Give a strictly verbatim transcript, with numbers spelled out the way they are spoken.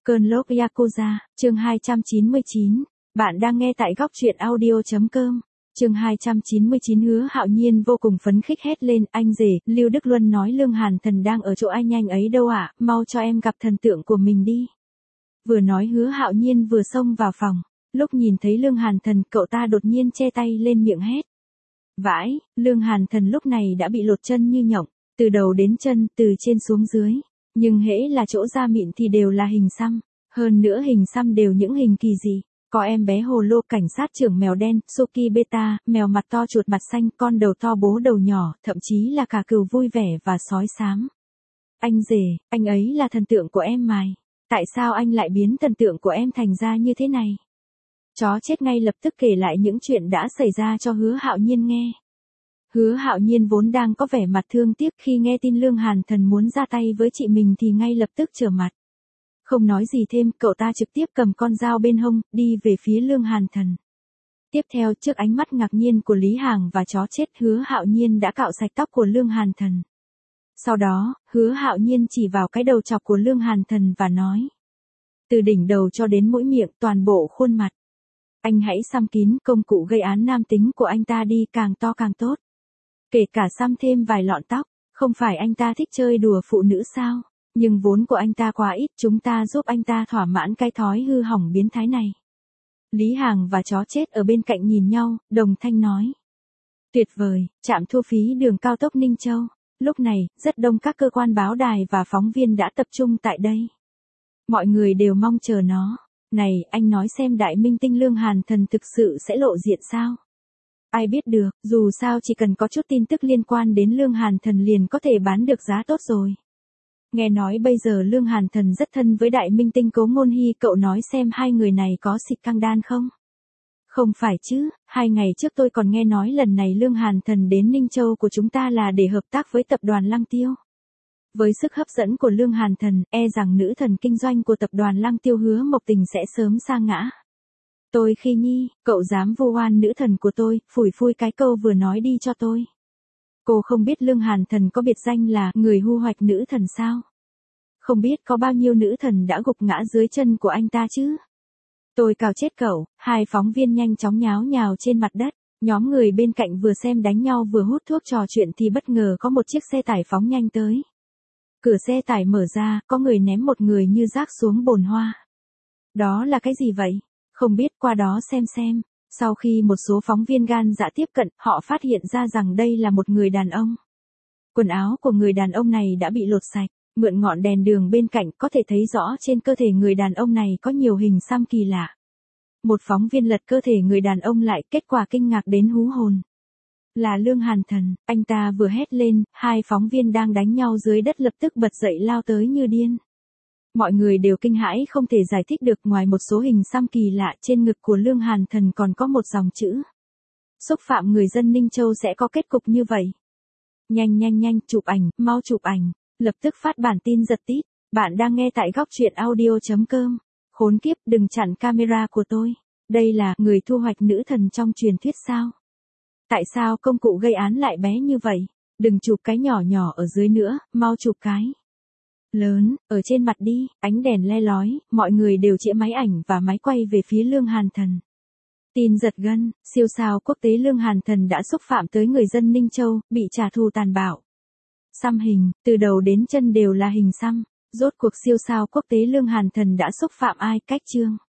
Cơn lốc Yakuza, chương hai trăm chín mươi chín. Bạn đang nghe tại góc truyện audio chấm com. Chương hai trăm chín mươi chín. Hứa Hạo Nhiên vô cùng phấn khích hét lên, anh rể, Lưu Đức Luân nói Lương Hàn Thần đang ở chỗ anh anh ấy đâu ạ, mau cho em gặp thần tượng của mình đi. Vừa nói Hứa Hạo Nhiên vừa xông vào phòng, lúc nhìn thấy Lương Hàn Thần, cậu ta đột nhiên che tay lên miệng hét. Vãi, Lương Hàn Thần lúc này đã bị lột chân như nhộng, từ đầu đến chân, từ trên xuống dưới. Nhưng hễ là chỗ da mịn thì đều là hình xăm, hơn nữa hình xăm đều những hình kỳ dị. Có em bé hồ lô cảnh sát trưởng mèo đen, Suki Beta, mèo mặt to chuột mặt xanh, con đầu to bố đầu nhỏ, thậm chí là cả cừu vui vẻ và sói xám. Anh rể, anh ấy là thần tượng của em mài. Tại sao anh lại biến thần tượng của em thành ra như thế này? Chó chết ngay lập tức kể lại những chuyện đã xảy ra cho Hứa Hạo Nhiên nghe. Hứa Hạo Nhiên vốn đang có vẻ mặt thương tiếc khi nghe tin Lương Hàn Thần muốn ra tay với chị mình thì ngay lập tức trở mặt. Không nói gì thêm, cậu ta trực tiếp cầm con dao bên hông, đi về phía Lương Hàn Thần. Tiếp theo, trước ánh mắt ngạc nhiên của Lý Hàng và chó chết, Hứa Hạo Nhiên đã cạo sạch tóc của Lương Hàn Thần. Sau đó, Hứa Hạo Nhiên chỉ vào cái đầu chọc của Lương Hàn Thần và nói. Từ đỉnh đầu cho đến mũi miệng, toàn bộ khuôn mặt. Anh hãy xăm kín công cụ gây án nam tính của anh ta đi, càng to càng tốt. Kể cả xăm thêm vài lọn tóc, không phải anh ta thích chơi đùa phụ nữ sao? Nhưng vốn của anh ta quá ít, chúng ta giúp anh ta thỏa mãn cái thói hư hỏng biến thái này. Lý Hàng và chó chết ở bên cạnh nhìn nhau, đồng thanh nói. Tuyệt vời, trạm thu phí đường cao tốc Ninh Châu. Lúc này, rất đông các cơ quan báo đài và phóng viên đã tập trung tại đây. Mọi người đều mong chờ nó. Này, anh nói xem đại minh tinh Lương Hàn Thần thực sự sẽ lộ diện sao? Ai biết được, dù sao chỉ cần có chút tin tức liên quan đến Lương Hàn Thần liền có thể bán được giá tốt rồi. Nghe nói bây giờ Lương Hàn Thần rất thân với đại minh tinh Cố Ngôn Hy, cậu nói xem hai người này có xịt căng đan không? Không phải chứ, hai ngày trước tôi còn nghe nói lần này Lương Hàn Thần đến Ninh Châu của chúng ta là để hợp tác với tập đoàn Lăng Tiêu. Với sức hấp dẫn của Lương Hàn Thần, e rằng nữ thần kinh doanh của tập đoàn Lăng Tiêu Hứa Mộc Tình sẽ sớm sa ngã. Tôi khi nhi, cậu dám vu oan nữ thần của tôi, phủi phui cái câu vừa nói đi cho tôi. Cô không biết Lương Hàn Thần có biệt danh là người hu hoạch nữ thần sao? Không biết có bao nhiêu nữ thần đã gục ngã dưới chân của anh ta chứ? Tôi cào chết cậu. Hai phóng viên nhanh chóng nháo nhào trên mặt đất. Nhóm người bên cạnh vừa xem đánh nhau vừa hút thuốc trò chuyện thì bất ngờ có một chiếc xe tải phóng nhanh tới. Cửa xe tải mở ra, có người ném một người như rác xuống bồn hoa. Đó là cái gì vậy? Không biết, qua đó xem xem. Sau khi một số phóng viên gan dạ tiếp cận, họ phát hiện ra rằng đây là một người đàn ông. Quần áo của người đàn ông này đã bị lột sạch, mượn ngọn đèn đường bên cạnh có thể thấy rõ trên cơ thể người đàn ông này có nhiều hình xăm kỳ lạ. Một phóng viên lật cơ thể người đàn ông lại, kết quả kinh ngạc đến hú hồn. Là Lương Hàn Thần, anh ta vừa hét lên, hai phóng viên đang đánh nhau dưới đất lập tức bật dậy lao tới như điên. Mọi người đều kinh hãi không thể giải thích được, ngoài một số hình xăm kỳ lạ trên ngực của Lương Hàn Thần còn có một dòng chữ. Xúc phạm người dân Ninh Châu sẽ có kết cục như vậy. Nhanh nhanh nhanh, chụp ảnh, mau chụp ảnh, lập tức phát bản tin giật tít. Bạn đang nghe tại góc truyện audio chấm com. Khốn kiếp, đừng chặn camera của tôi. Đây là người thu hoạch nữ thần trong truyền thuyết sao? Tại sao công cụ gây án lại bé như vậy? Đừng chụp cái nhỏ nhỏ ở dưới nữa, mau chụp cái lớn, ở trên mặt đi, ánh đèn le lói, mọi người đều chĩa máy ảnh và máy quay về phía Lương Hàn Thần. Tin giật gân, siêu sao quốc tế Lương Hàn Thần đã xúc phạm tới người dân Ninh Châu, bị trả thù tàn bạo. Xăm hình, từ đầu đến chân đều là hình xăm, rốt cuộc siêu sao quốc tế Lương Hàn Thần đã xúc phạm ai, cách chương.